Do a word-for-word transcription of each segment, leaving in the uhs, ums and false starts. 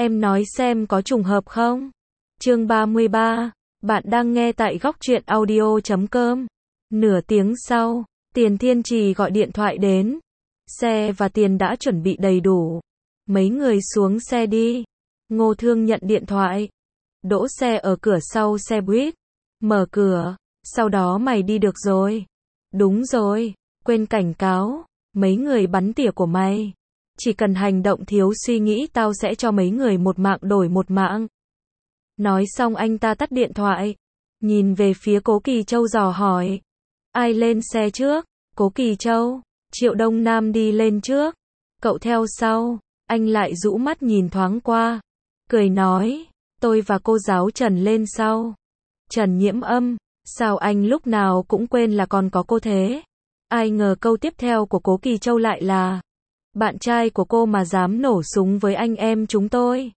Em nói xem có trùng hợp không? Chương ba mươi ba, bạn đang nghe tại góc truyện audio chấm com. Nửa tiếng sau, Tiền Thiên Trì gọi điện thoại đến. Xe và tiền đã chuẩn bị đầy đủ. Mấy người xuống xe đi. Ngô Thương nhận điện thoại. Đỗ xe ở cửa sau xe buýt. Mở cửa. Sau đó mày đi được rồi. Đúng rồi. Quên cảnh cáo. Mấy người bắn tỉa của mày. Chỉ cần hành động thiếu suy nghĩ tao sẽ cho mấy người một mạng đổi một mạng. Nói xong anh ta tắt điện thoại. Nhìn về phía Cố Kỳ Châu dò hỏi. Ai lên xe trước? Cố Kỳ Châu. Triệu Đông Nam đi lên trước. Cậu theo sau. Anh lại rũ mắt nhìn thoáng qua. Cười nói. Tôi và cô giáo Trần lên sau. Trần Nhiễm Âm. Sao anh lúc nào cũng quên là còn có cô thế? Ai ngờ câu tiếp theo của Cố Kỳ Châu lại là. Bạn trai của cô mà dám nổ súng với anh em chúng tôi.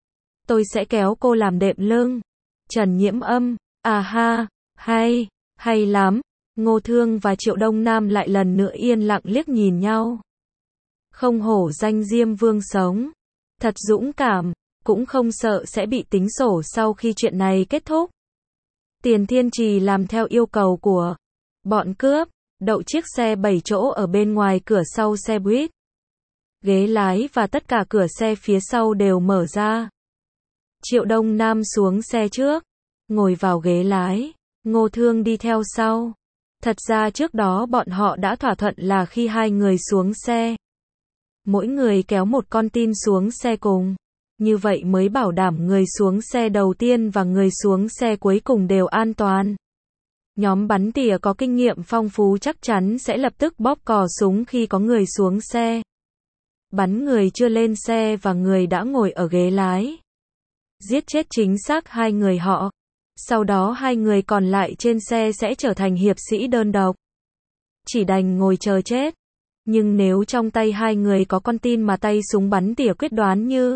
Tôi sẽ kéo cô làm đệm lưng. Trần Nhiễm Âm. À ha. Hay. Hay lắm. Ngô Thương và Triệu Đông Nam lại lần nữa yên lặng liếc nhìn nhau. Không hổ danh Diêm Vương sống. Thật dũng cảm. Cũng không sợ sẽ bị tính sổ sau khi chuyện này kết thúc. Tiền Thiên Trì làm theo yêu cầu của bọn cướp. Đậu chiếc xe bảy chỗ ở bên ngoài cửa sau xe buýt. Ghế lái và tất cả cửa xe phía sau đều mở ra. Triệu Đông Nam xuống xe trước. Ngồi vào ghế lái. Ngô Thương đi theo sau. Thật ra trước đó bọn họ đã thỏa thuận là khi hai người xuống xe. Mỗi người kéo một con tin xuống xe cùng. Như vậy mới bảo đảm người xuống xe đầu tiên và người xuống xe cuối cùng đều an toàn. Nhóm bắn tỉa có kinh nghiệm phong phú chắc chắn sẽ lập tức bóp cò súng khi có người xuống xe. Bắn người chưa lên xe và người đã ngồi ở ghế lái. Giết chết chính xác hai người họ. Sau đó hai người còn lại trên xe sẽ trở thành hiệp sĩ đơn độc. Chỉ đành ngồi chờ chết. Nhưng nếu trong tay hai người có con tin mà tay súng bắn tỉa quyết đoán như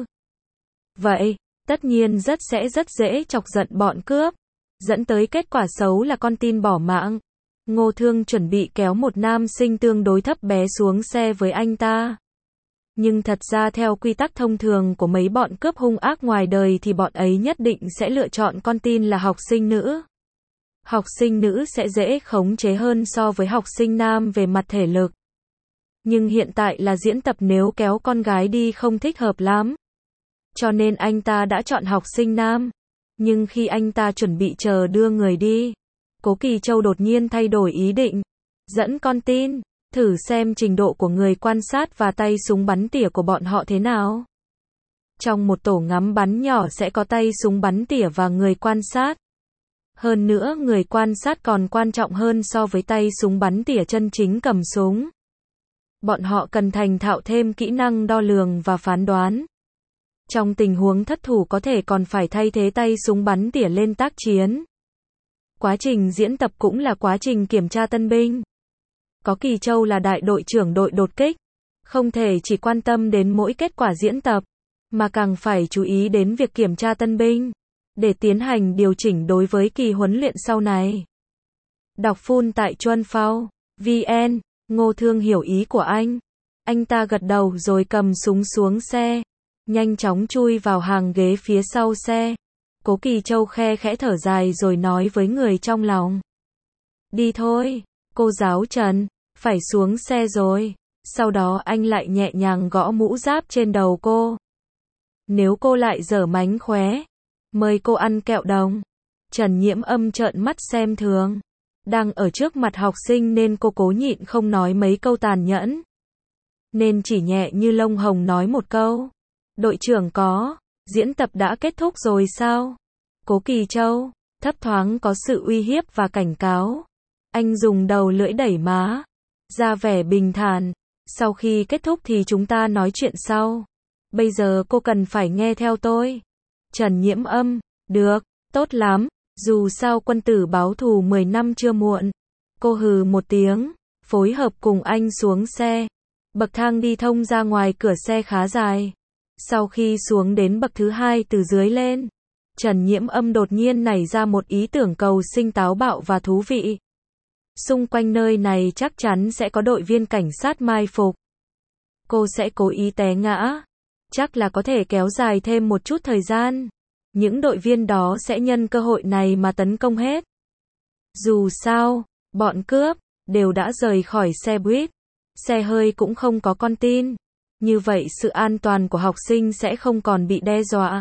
vậy, tất nhiên rất sẽ rất dễ chọc giận bọn cướp. Dẫn tới kết quả xấu là con tin bỏ mạng. Ngô Thương chuẩn bị kéo một nam sinh tương đối thấp bé xuống xe với anh ta. Nhưng thật ra theo quy tắc thông thường của mấy bọn cướp hung ác ngoài đời thì bọn ấy nhất định sẽ lựa chọn con tin là học sinh nữ. Học sinh nữ sẽ dễ khống chế hơn so với học sinh nam về mặt thể lực. Nhưng hiện tại là diễn tập, nếu kéo con gái đi không thích hợp lắm. Cho nên anh ta đã chọn học sinh nam. Nhưng khi anh ta chuẩn bị chờ đưa người đi, Cố Kỳ Châu đột nhiên thay đổi ý định. Dẫn con tin, thử xem trình độ của người quan sát và tay súng bắn tỉa của bọn họ thế nào. Trong một tổ ngắm bắn nhỏ sẽ có tay súng bắn tỉa và người quan sát. Hơn nữa người quan sát còn quan trọng hơn so với tay súng bắn tỉa chân chính cầm súng. Bọn họ cần thành thạo thêm kỹ năng đo lường và phán đoán. Trong tình huống thất thủ có thể còn phải thay thế tay súng bắn tỉa lên tác chiến. Quá trình diễn tập cũng là quá trình kiểm tra tân binh. Có Kỳ Châu là đại đội trưởng đội đột kích. Không thể chỉ quan tâm đến mỗi kết quả diễn tập, mà càng phải chú ý đến việc kiểm tra tân binh, để tiến hành điều chỉnh đối với kỳ huấn luyện sau này. Đọc full tại chuan phao chấm vn. Ngô Thương hiểu ý của anh. Anh ta gật đầu rồi cầm súng xuống xe. Nhanh chóng chui vào hàng ghế phía sau xe. Cố Kỳ Châu khe khẽ thở dài rồi nói với người trong lòng. Đi thôi, cô giáo Trần, phải xuống xe rồi. Sau đó anh lại nhẹ nhàng gõ mũ giáp trên đầu cô. Nếu cô lại giở mánh khóe, mời cô ăn kẹo đồng. Trần Nhiễm Âm trợn mắt xem thường. Đang ở trước mặt học sinh nên cô cố nhịn không nói mấy câu tàn nhẫn. Nên chỉ nhẹ như lông hồng nói một câu. Đội trưởng có, diễn tập đã kết thúc rồi sao? Cố Kỳ Châu, thấp thoáng có sự uy hiếp và cảnh cáo. Anh dùng đầu lưỡi đẩy má, ra vẻ bình thản. Sau khi kết thúc thì chúng ta nói chuyện sau. Bây giờ cô cần phải nghe theo tôi. Trần Nhiễm Âm, được, tốt lắm. Dù sao quân tử báo thù mười năm chưa muộn. Cô hừ một tiếng, phối hợp cùng anh xuống xe. Bậc thang đi thông ra ngoài cửa xe khá dài. Sau khi xuống đến bậc thứ hai từ dưới lên, Trần Nhiễm Âm đột nhiên nảy ra một ý tưởng cầu sinh táo bạo và thú vị. Xung quanh nơi này chắc chắn sẽ có đội viên cảnh sát mai phục. Cô sẽ cố ý té ngã. chắc là có thể kéo dài thêm một chút thời gian. Những đội viên đó sẽ nhân cơ hội này mà tấn công hết. Dù sao, bọn cướp đều đã rời khỏi xe buýt, xe hơi cũng không có con tin. Như vậy sự an toàn của học sinh sẽ không còn bị đe dọa.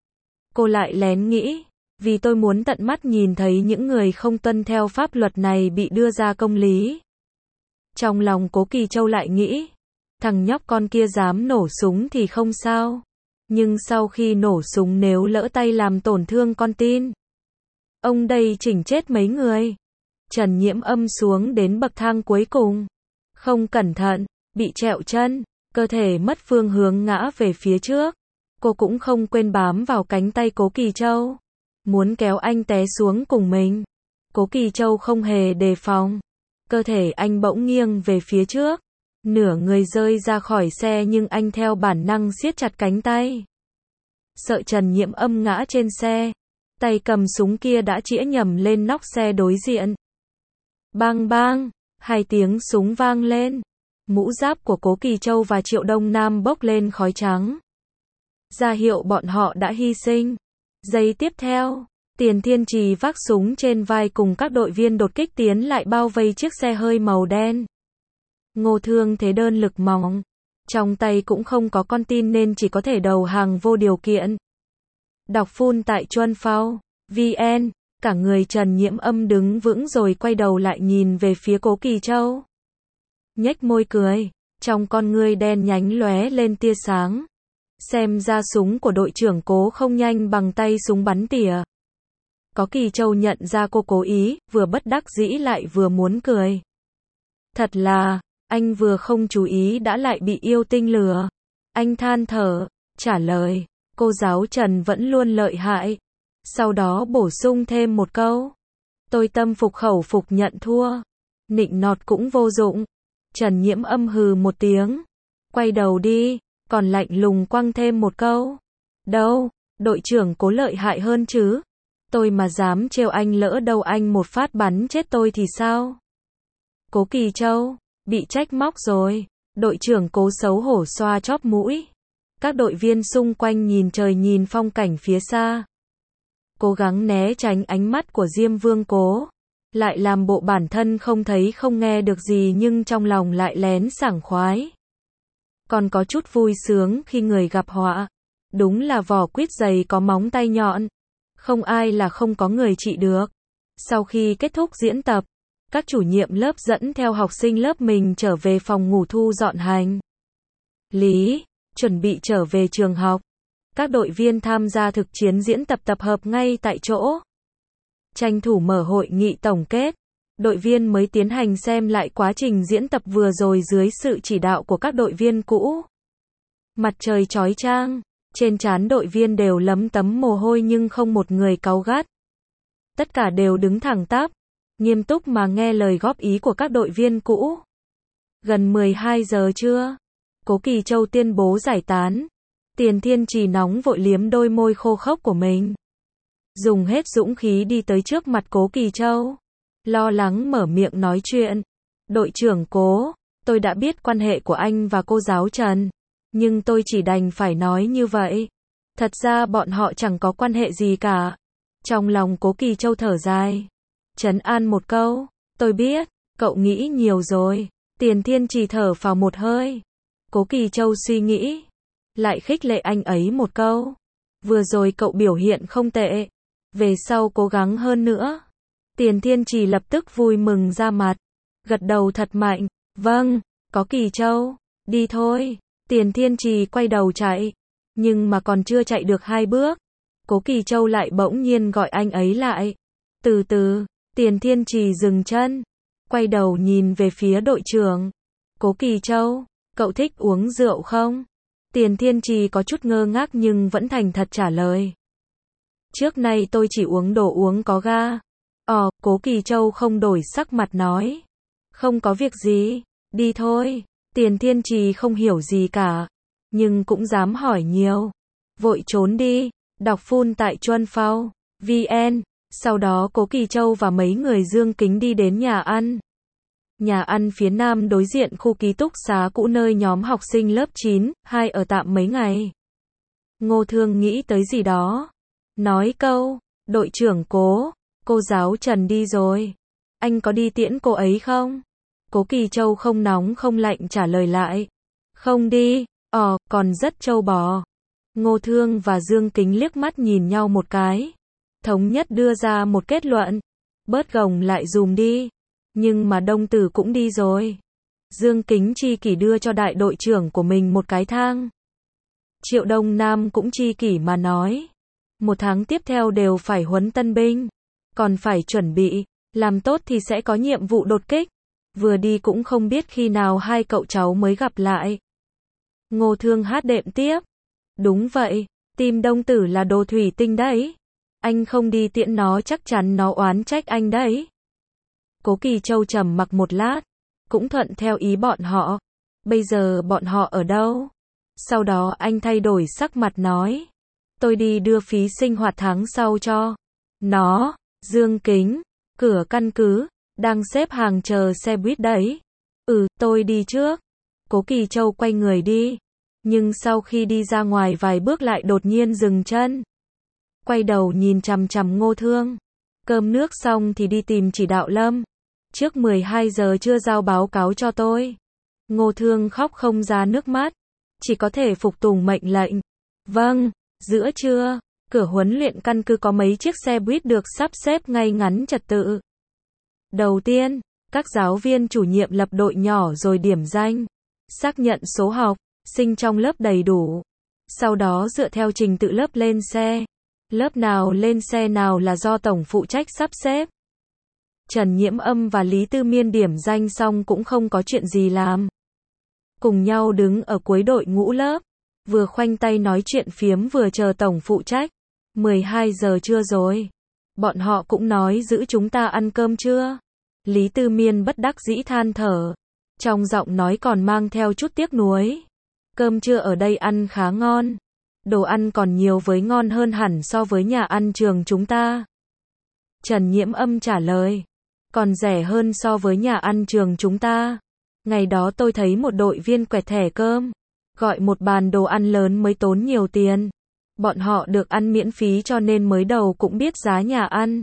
Cô lại lén nghĩ, vì tôi muốn tận mắt nhìn thấy những người không tuân theo pháp luật này bị đưa ra công lý. Trong lòng Cố Kỳ Châu lại nghĩ, thằng nhóc con kia dám nổ súng thì không sao. Nhưng sau khi nổ súng nếu lỡ tay làm tổn thương con tin, ông đây chỉnh chết mấy người. Trần Nhiễm Âm xuống đến bậc thang cuối cùng. Không cẩn thận, bị trẹo chân, cơ thể mất phương hướng ngã về phía trước. Cô cũng không quên bám vào cánh tay Cố Kỳ Châu, muốn kéo anh té xuống cùng mình. Cố Kỳ Châu không hề đề phòng. Cơ thể anh bỗng nghiêng về phía trước. Nửa người rơi ra khỏi xe nhưng anh theo bản năng siết chặt cánh tay. Sợ Trần Nhiễm Âm ngã trên xe. Tay cầm súng kia đã chĩa nhầm lên nóc xe đối diện. Bang bang, hai tiếng súng vang lên. Mũ giáp của Cố Kỳ Châu và Triệu Đông Nam bốc lên khói trắng, ra hiệu bọn họ đã hy sinh. Giây tiếp theo, Tiền Thiên Trì vác súng trên vai cùng các đội viên đột kích tiến lại bao vây chiếc xe hơi màu đen. Ngô Thương thế đơn lực mỏng, trong tay cũng không có con tin nên chỉ có thể đầu hàng vô điều kiện. Đọc phun tại Chuân Phao vn, cả người Trần Nhiễm Âm đứng vững rồi quay đầu lại nhìn về phía Cố Kỳ Châu. Nhếch môi cười, trong con ngươi đen nhánh lóe lên tia sáng. Xem ra súng của đội trưởng Cố không nhanh bằng tay súng bắn tỉa. Có Kỳ Châu nhận ra cô cố ý, vừa bất đắc dĩ lại vừa muốn cười. Thật là, anh vừa không chú ý đã lại bị yêu tinh lừa. Anh than thở, trả lời, cô giáo Trần vẫn luôn lợi hại. Sau đó bổ sung thêm một câu. Tôi tâm phục khẩu phục nhận thua. Nịnh nọt cũng vô dụng. Trần Nhiễm Âm hừ một tiếng. Quay đầu đi, còn lạnh lùng quăng thêm một câu. Đâu, đội trưởng Cố lợi hại hơn chứ. Tôi mà dám trêu anh lỡ đâu anh một phát bắn chết tôi thì sao? Cố Kỳ Châu, bị trách móc rồi. Đội trưởng Cố xấu hổ xoa chóp mũi. Các đội viên xung quanh nhìn trời nhìn phong cảnh phía xa. Cố gắng né tránh ánh mắt của Diêm Vương Cố. Lại làm bộ bản thân không thấy không nghe được gì nhưng trong lòng lại lén sảng khoái. Còn có chút vui sướng khi người gặp họa. Đúng là vỏ quýt dày có móng tay nhọn. Không ai là không có người trị được. Sau khi kết thúc diễn tập, các chủ nhiệm lớp dẫn theo học sinh lớp mình trở về phòng ngủ thu dọn hành lý, chuẩn bị trở về trường học. Các đội viên tham gia thực chiến diễn tập tập hợp ngay tại chỗ. Tranh thủ mở hội nghị tổng kết, đội viên mới tiến hành xem lại quá trình diễn tập vừa rồi dưới sự chỉ đạo của các đội viên cũ. Mặt trời chói chang, trên trán đội viên đều lấm tấm mồ hôi nhưng không một người cáu gắt. Tất cả đều đứng thẳng tắp, nghiêm túc mà nghe lời góp ý của các đội viên cũ. Gần mười hai giờ trưa, Cố Kỳ Châu tuyên bố giải tán. Tiền Thiên Trì nóng vội liếm đôi môi khô khốc của mình. Dùng hết dũng khí đi tới trước mặt Cố Kỳ Châu. Lo lắng mở miệng nói chuyện. Đội trưởng Cố, tôi đã biết quan hệ của anh và cô giáo Trần. Nhưng tôi chỉ đành phải nói như vậy. Thật ra bọn họ chẳng có quan hệ gì cả. Trong lòng Cố Kỳ Châu thở dài. Trấn an một câu. Tôi biết, cậu nghĩ nhiều rồi. Tiền Thiên Trì thở phào một hơi. Cố Kỳ Châu suy nghĩ. Lại khích lệ anh ấy một câu. Vừa rồi cậu biểu hiện không tệ. Về sau cố gắng hơn nữa. Tiền Thiên Trì lập tức vui mừng ra mặt. Gật đầu thật mạnh. Vâng, có Kỳ Châu. Đi thôi. Tiền Thiên Trì quay đầu chạy. Nhưng mà còn chưa chạy được hai bước. Cố Kỳ Châu lại bỗng nhiên gọi anh ấy lại. Từ từ, Tiền Thiên Trì dừng chân. Quay đầu nhìn về phía đội trưởng. Cố Kỳ Châu, cậu thích uống rượu không? Tiền Thiên Trì có chút ngơ ngác nhưng vẫn thành thật trả lời. Trước nay tôi chỉ uống đồ uống có ga. Ờ, Cố Kỳ Châu không đổi sắc mặt nói. Không có việc gì, đi thôi. Tiền Thiên Trì không hiểu gì cả, nhưng cũng dám hỏi nhiều. Vội trốn đi, đọc phun tại Chuân Phao vn. Sau đó Cố Kỳ Châu và mấy người Dương Kính đi đến nhà ăn. Nhà ăn phía nam đối diện khu ký túc xá cũ nơi nhóm học sinh lớp chín, hai ở tạm mấy ngày. Ngô Thương nghĩ tới gì đó. Nói câu, đội trưởng Cố, cô giáo Trần đi rồi. Anh có đi tiễn cô ấy không? Cố Kỳ Châu không nóng không lạnh trả lời lại. Không đi, ờ, còn rất trâu bò. Ngô Thương và Dương Kính liếc mắt nhìn nhau một cái. Thống nhất đưa ra một kết luận. Bớt gồng lại dùm đi. Nhưng mà Đông Tử cũng đi rồi. Dương Kính chi kỷ đưa cho đại đội trưởng của mình một cái thang. Triệu Đông Nam cũng chi kỷ mà nói. Một tháng tiếp theo đều phải huấn tân binh. Còn phải chuẩn bị, làm tốt thì sẽ có nhiệm vụ đột kích. Vừa đi cũng không biết khi nào hai cậu cháu mới gặp lại. Ngô Thương hát đệm tiếp. Đúng vậy, tim Đông Tử là đồ thủy tinh đấy. Anh không đi tiễn nó chắc chắn nó oán trách anh đấy. Cố Kỳ Châu trầm mặc một lát, cũng thuận theo ý bọn họ. Bây giờ bọn họ ở đâu? Sau đó anh thay đổi sắc mặt nói. Tôi đi đưa phí sinh hoạt tháng sau cho nó. Dương Kính, cửa căn cứ, đang xếp hàng chờ xe buýt đấy. Ừ, tôi đi trước. Cố Kỳ Châu quay người đi. Nhưng sau khi đi ra ngoài vài bước lại đột nhiên dừng chân. Quay đầu nhìn chằm chằm Ngô Thương. Cơm nước xong thì đi tìm chỉ đạo Lâm. Trước mười hai giờ chưa giao báo cáo cho tôi. Ngô Thương khóc không ra nước mắt. Chỉ có thể phục tùng mệnh lệnh. Vâng, giữa trưa, cửa huấn luyện căn cứ có mấy chiếc xe buýt được sắp xếp ngay ngắn trật tự. Đầu tiên, các giáo viên chủ nhiệm lập đội nhỏ rồi điểm danh. Xác nhận số học, sinh trong lớp đầy đủ. Sau đó dựa theo trình tự lớp lên xe. Lớp nào lên xe nào là do tổng phụ trách sắp xếp. Trần Nhiễm Âm và Lý Tư Miên điểm danh xong cũng không có chuyện gì làm. Cùng nhau đứng ở cuối đội ngũ lớp. Vừa khoanh tay nói chuyện phiếm vừa chờ tổng phụ trách. mười hai giờ trưa rồi. Bọn họ cũng nói giữ chúng ta ăn cơm chưa? Lý Tư Miên bất đắc dĩ than thở. Trong giọng nói còn mang theo chút tiếc nuối. Cơm trưa ở đây ăn khá ngon. Đồ ăn còn nhiều với ngon hơn hẳn so với nhà ăn trường chúng ta. Trần Nhiễm Âm trả lời. Còn rẻ hơn so với nhà ăn trường chúng ta. Ngày đó tôi thấy một đội viên quẹt thẻ cơm. Gọi một bàn đồ ăn lớn mới tốn nhiều tiền. Bọn họ được ăn miễn phí cho nên mới đầu cũng biết giá nhà ăn.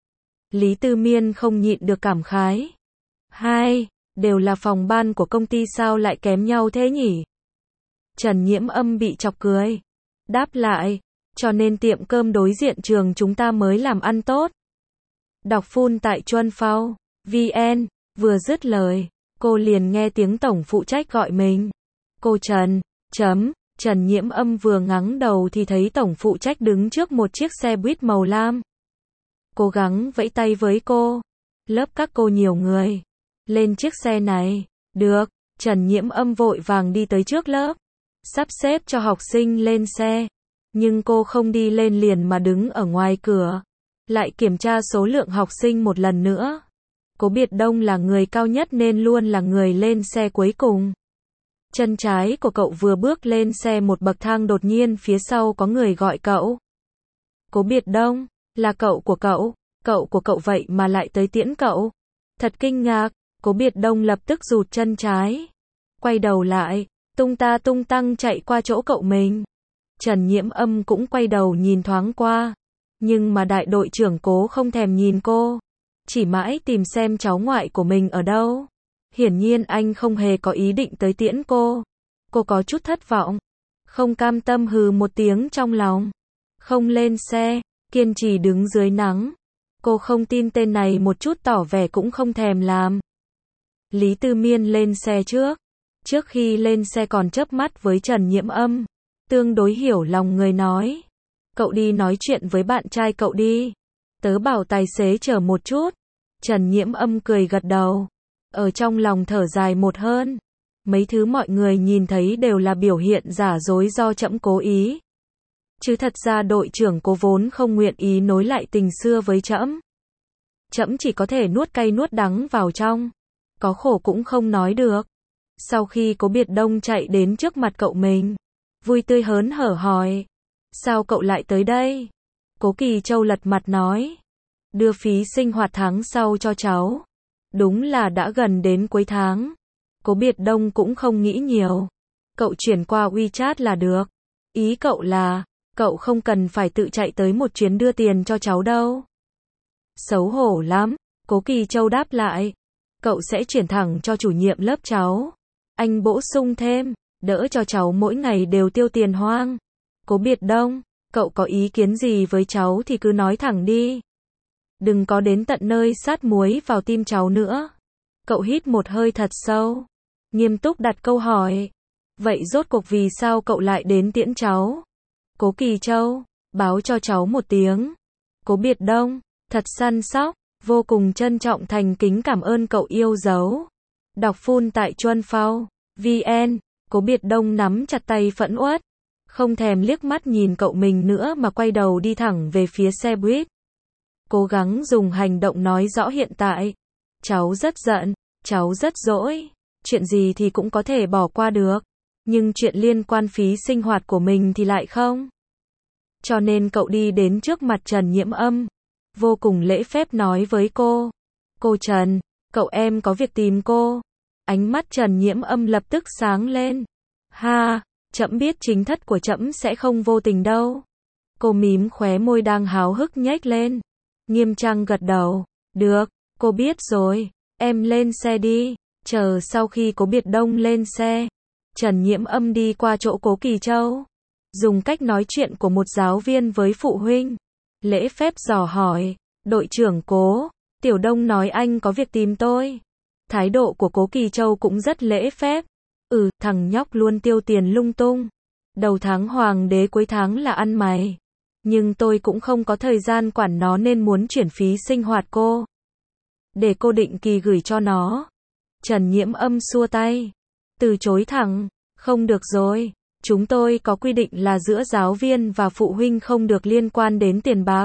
Lý Tư Miên không nhịn được cảm khái. Hai, đều là phòng ban của công ty sao lại kém nhau thế nhỉ? Trần Nhiễm Âm bị chọc cười. Đáp lại, cho nên tiệm cơm đối diện trường chúng ta mới làm ăn tốt. Đọc phun tại Chuân Phao, vn, vừa dứt lời, cô liền nghe tiếng tổng phụ trách gọi mình. Cô Trần, chấm, Trần Nhiễm Âm vừa ngắng đầu thì thấy tổng phụ trách đứng trước một chiếc xe buýt màu lam. Cố gắng vẫy tay với cô. Lớp các cô nhiều người. Lên chiếc xe này. Được, Trần Nhiễm Âm vội vàng đi tới trước lớp. Sắp xếp cho học sinh lên xe. Nhưng cô không đi lên liền mà đứng ở ngoài cửa. Lại kiểm tra số lượng học sinh một lần nữa. Cố Biệt Đông là người cao nhất nên luôn là người lên xe cuối cùng. Chân trái của cậu vừa bước lên xe một bậc thang đột nhiên phía sau có người gọi cậu. Cố Biệt Đông, là cậu của cậu, cậu của cậu vậy mà lại tới tiễn cậu. Thật kinh ngạc, Cố Biệt Đông lập tức rụt chân trái. Quay đầu lại, tung ta tung tăng chạy qua chỗ cậu mình. Trần Nhiễm Âm cũng quay đầu nhìn thoáng qua. Nhưng mà đại đội trưởng Cố không thèm nhìn cô. Chỉ mãi tìm xem cháu ngoại của mình ở đâu. Hiển nhiên anh không hề có ý định tới tiễn cô. Cô có chút thất vọng. Không cam tâm hừ một tiếng trong lòng. Không lên xe, kiên trì đứng dưới nắng. Cô không tin tên này một chút tỏ vẻ cũng không thèm làm. Lý Tư Miên lên xe trước. Trước khi lên xe còn chớp mắt với Trần Nhiễm Âm. Tương đối hiểu lòng người nói. Cậu đi nói chuyện với bạn trai cậu đi. Tớ bảo tài xế chở một chút. Trần Nhiễm Âm cười gật đầu. Ở trong lòng thở dài một hơn. Mấy thứ mọi người nhìn thấy đều là biểu hiện giả dối do trẫm cố ý. Chứ thật ra đội trưởng Cố vốn không nguyện ý nối lại tình xưa với trẫm. Trẫm chỉ có thể nuốt cay nuốt đắng vào trong. Có khổ cũng không nói được. Sau khi Cố Biệt Đông chạy đến trước mặt cậu mình. Vui tươi hớn hở hỏi. Sao cậu lại tới đây? Cố Kỳ Châu lật mặt nói. Đưa phí sinh hoạt tháng sau cho cháu. Đúng là đã gần đến cuối tháng. Cố Biệt Đông cũng không nghĩ nhiều. Cậu chuyển qua WeChat là được. Ý cậu là, cậu không cần phải tự chạy tới một chuyến đưa tiền cho cháu đâu. Xấu hổ lắm, Cố Kỳ Châu đáp lại. Cậu sẽ chuyển thẳng cho chủ nhiệm lớp cháu. Anh bổ sung thêm, đỡ cho cháu mỗi ngày đều tiêu tiền hoang. Cố Biệt Đông, cậu có ý kiến gì với cháu thì cứ nói thẳng đi. Đừng có đến tận nơi sát muối vào tim cháu nữa. Cậu hít một hơi thật sâu, nghiêm túc đặt câu hỏi. Vậy rốt cuộc vì sao cậu lại đến tiễn cháu? Cố Kỳ Châu, báo cho cháu một tiếng. Cố Biệt Đông, thật săn sóc, vô cùng trân trọng thành kính cảm ơn cậu yêu dấu. Đọc full tại chuan phao vn. Cố Biệt Đông nắm chặt tay phẫn uất, không thèm liếc mắt nhìn cậu mình nữa mà quay đầu đi thẳng về phía xe buýt. Cố gắng dùng hành động nói rõ hiện tại. Cháu rất giận, cháu rất dỗi, chuyện gì thì cũng có thể bỏ qua được, nhưng chuyện liên quan phí sinh hoạt của mình thì lại không. Cho nên cậu đi đến trước mặt Trần Nhiễm Âm, vô cùng lễ phép nói với cô. Cô Trần, cậu em có việc tìm cô. Ánh mắt Trần Nhiễm Âm lập tức sáng lên. Ha, trẫm biết chính thất của trẫm sẽ không vô tình đâu. Cô mím khóe môi đang háo hức nhếch lên. Nghiêm trang gật đầu. Được, cô biết rồi, em lên xe đi. Chờ sau khi Cố Biệt Đông lên xe, Trần Nhiễm Âm đi qua chỗ Cố Kỳ Châu, dùng cách nói chuyện của một giáo viên với phụ huynh, lễ phép dò hỏi. Đội trưởng Cố, Tiểu Đông nói anh có việc tìm tôi. Thái độ của Cố Kỳ Châu cũng rất lễ phép. Ừ, thằng nhóc luôn tiêu tiền lung tung. Đầu tháng hoàng đế cuối tháng là ăn mày. Nhưng tôi cũng không có thời gian quản nó nên muốn chuyển phí sinh hoạt cô. Để cô định kỳ gửi cho nó. Trần Nhiễm Âm xua tay. Từ chối thẳng. Không được rồi. Chúng tôi có quy định là giữa giáo viên và phụ huynh không được liên quan đến tiền bạc.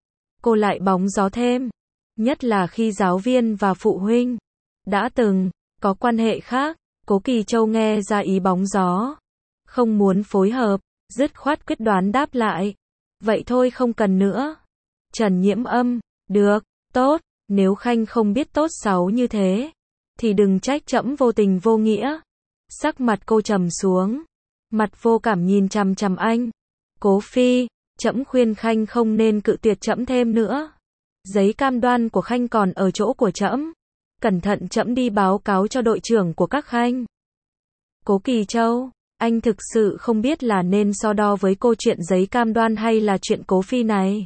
Cô lại bóng gió thêm. Nhất là khi giáo viên và phụ huynh đã từng có quan hệ khác. Cố Kỳ Châu nghe ra ý bóng gió, không muốn phối hợp, dứt khoát quyết đoán đáp lại. Vậy thôi không cần nữa. Trần Nhiễm Âm, được, tốt, nếu Khanh không biết tốt xấu như thế, thì đừng trách trẫm vô tình vô nghĩa. Sắc mặt cô trầm xuống, mặt vô cảm nhìn chằm chằm anh. Cố Phi, trẫm khuyên Khanh không nên cự tuyệt trẫm thêm nữa. Giấy cam đoan của Khanh còn ở chỗ của trẫm. Cẩn thận trẫm đi báo cáo cho đội trưởng của các Khanh. Cố Kỳ Châu, anh thực sự không biết là nên so đo với cô chuyện giấy cam đoan hay là chuyện Cố Phi này.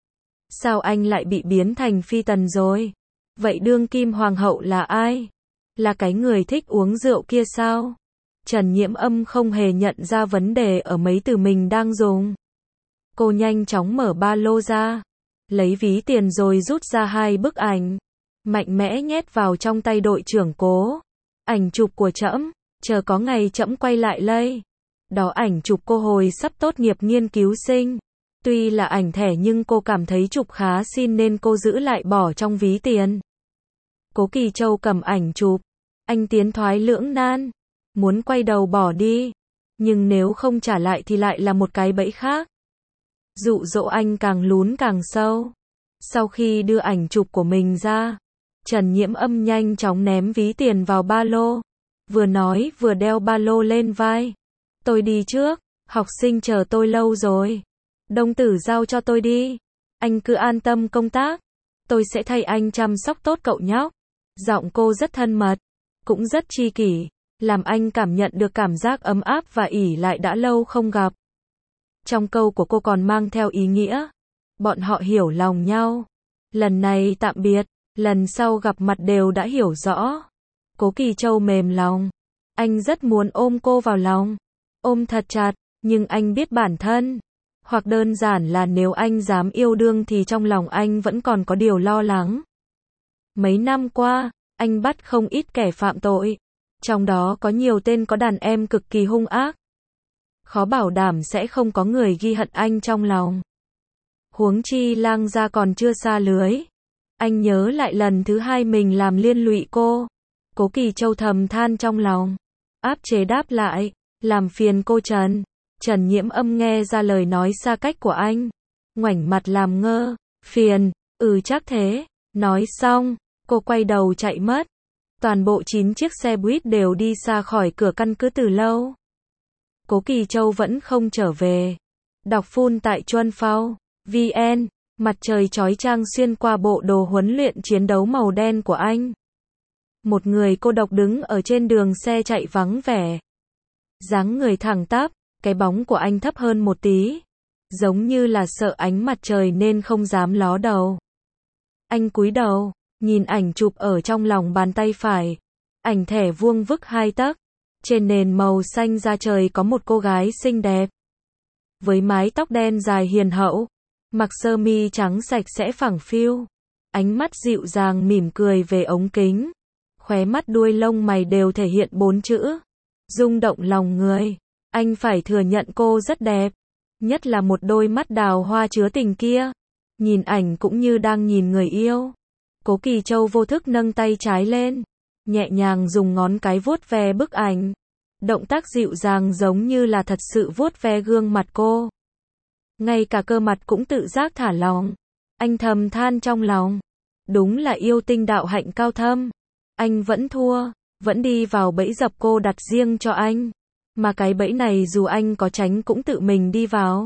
Sao anh lại bị biến thành phi tần rồi? Vậy đương kim hoàng hậu là ai? Là cái người thích uống rượu kia sao? Trần Nhiễm Âm không hề nhận ra vấn đề ở mấy từ mình đang dùng. Cô nhanh chóng mở ba lô ra, lấy ví tiền rồi rút ra hai bức ảnh, mạnh mẽ nhét vào trong tay đội trưởng Cố. Ảnh chụp của trẫm, chờ có ngày trẫm quay lại lây. Đó ảnh chụp cô hồi sắp tốt nghiệp nghiên cứu sinh. Tuy là ảnh thẻ nhưng cô cảm thấy chụp khá xin nên cô giữ lại bỏ trong ví tiền. Cố Kỳ Châu cầm ảnh chụp, anh tiến thoái lưỡng nan, muốn quay đầu bỏ đi, nhưng nếu không trả lại thì lại là một cái bẫy khác. Dụ dỗ anh càng lún càng sâu. Sau khi đưa ảnh chụp của mình ra, Trần Nhiễm Âm nhanh chóng ném ví tiền vào ba lô, vừa nói vừa đeo ba lô lên vai. Tôi đi trước, học sinh chờ tôi lâu rồi. Đông tử giao cho tôi đi. Anh cứ an tâm công tác. Tôi sẽ thay anh chăm sóc tốt cậu nhóc. Giọng cô rất thân mật, cũng rất tri kỷ, làm anh cảm nhận được cảm giác ấm áp và ỷ lại đã lâu không gặp. Trong câu của cô còn mang theo ý nghĩa, bọn họ hiểu lòng nhau. Lần này tạm biệt, lần sau gặp mặt đều đã hiểu rõ. Cố Kỳ Châu mềm lòng. Anh rất muốn ôm cô vào lòng, ôm thật chặt, nhưng anh biết bản thân. Hoặc đơn giản là nếu anh dám yêu đương thì trong lòng anh vẫn còn có điều lo lắng. Mấy năm qua, anh bắt không ít kẻ phạm tội. Trong đó có nhiều tên có đàn em cực kỳ hung ác. Khó bảo đảm sẽ không có người ghi hận anh trong lòng. Huống chi Lang gia còn chưa xa lưới. Anh nhớ lại lần thứ hai mình làm liên lụy cô. Cố Kỳ Châu thầm than trong lòng, áp chế đáp lại, làm phiền cô Trần. Trần Nhiễm Âm nghe ra lời nói xa cách của anh, ngoảnh mặt làm ngơ. Phiền, ừ chắc thế. Nói xong, cô quay đầu chạy mất. Toàn bộ chín chiếc xe buýt đều đi xa khỏi cửa căn cứ từ lâu. Cố Kỳ Châu vẫn không trở về. Đọc full tại chuan phao vn. Mặt trời chói chang xuyên qua bộ đồ huấn luyện chiến đấu màu đen của anh. Một người cô độc đứng ở trên đường xe chạy vắng vẻ. Dáng người thẳng tắp, cái bóng của anh thấp hơn một tí. Giống như là sợ ánh mặt trời nên không dám ló đầu. Anh cúi đầu, nhìn ảnh chụp ở trong lòng bàn tay phải. Ảnh thẻ vuông vức hai tấc. Trên nền màu xanh da trời có một cô gái xinh đẹp. Với mái tóc đen dài hiền hậu. Mặc sơ mi trắng sạch sẽ phẳng phiu. Ánh mắt dịu dàng mỉm cười về ống kính. Khóe mắt đuôi lông mày đều thể hiện bốn chữ. Rung động lòng người. Anh phải thừa nhận cô rất đẹp. Nhất là một đôi mắt đào hoa chứa tình kia. Nhìn ảnh cũng như đang nhìn người yêu. Cố Kỳ Châu vô thức nâng tay trái lên. Nhẹ nhàng dùng ngón cái vuốt ve bức ảnh. Động tác dịu dàng giống như là thật sự vuốt ve gương mặt cô. Ngay cả cơ mặt cũng tự giác thả lỏng. Anh thầm than trong lòng. Đúng là yêu tinh đạo hạnh cao thâm. Anh vẫn thua, vẫn đi vào bẫy dập cô đặt riêng cho anh. Mà cái bẫy này dù anh có tránh cũng tự mình đi vào.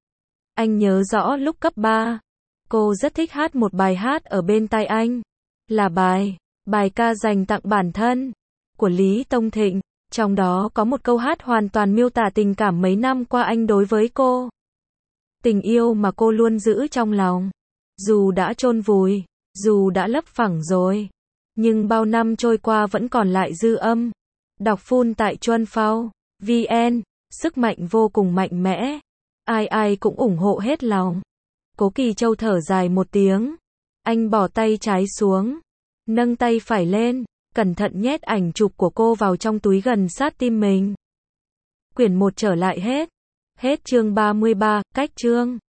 Anh nhớ rõ lúc cấp ba, cô rất thích hát một bài hát ở bên tai anh. Là bài, bài ca dành tặng bản thân, của Lý Tông Thịnh. Trong đó có một câu hát hoàn toàn miêu tả tình cảm mấy năm qua anh đối với cô. Tình yêu mà cô luôn giữ trong lòng. Dù đã chôn vùi, dù đã lấp phẳng rồi. Nhưng bao năm trôi qua vẫn còn lại dư âm. Đọc full tại chuan phao vn. Sức mạnh vô cùng mạnh mẽ. Ai ai cũng ủng hộ hết lòng. Cố Kỳ Châu thở dài một tiếng. Anh bỏ tay trái xuống. Nâng tay phải lên. Cẩn thận nhét ảnh chụp của cô vào trong túi gần sát tim mình. Quyển một trở lại hết. Hết chương ba mươi ba, cách chương.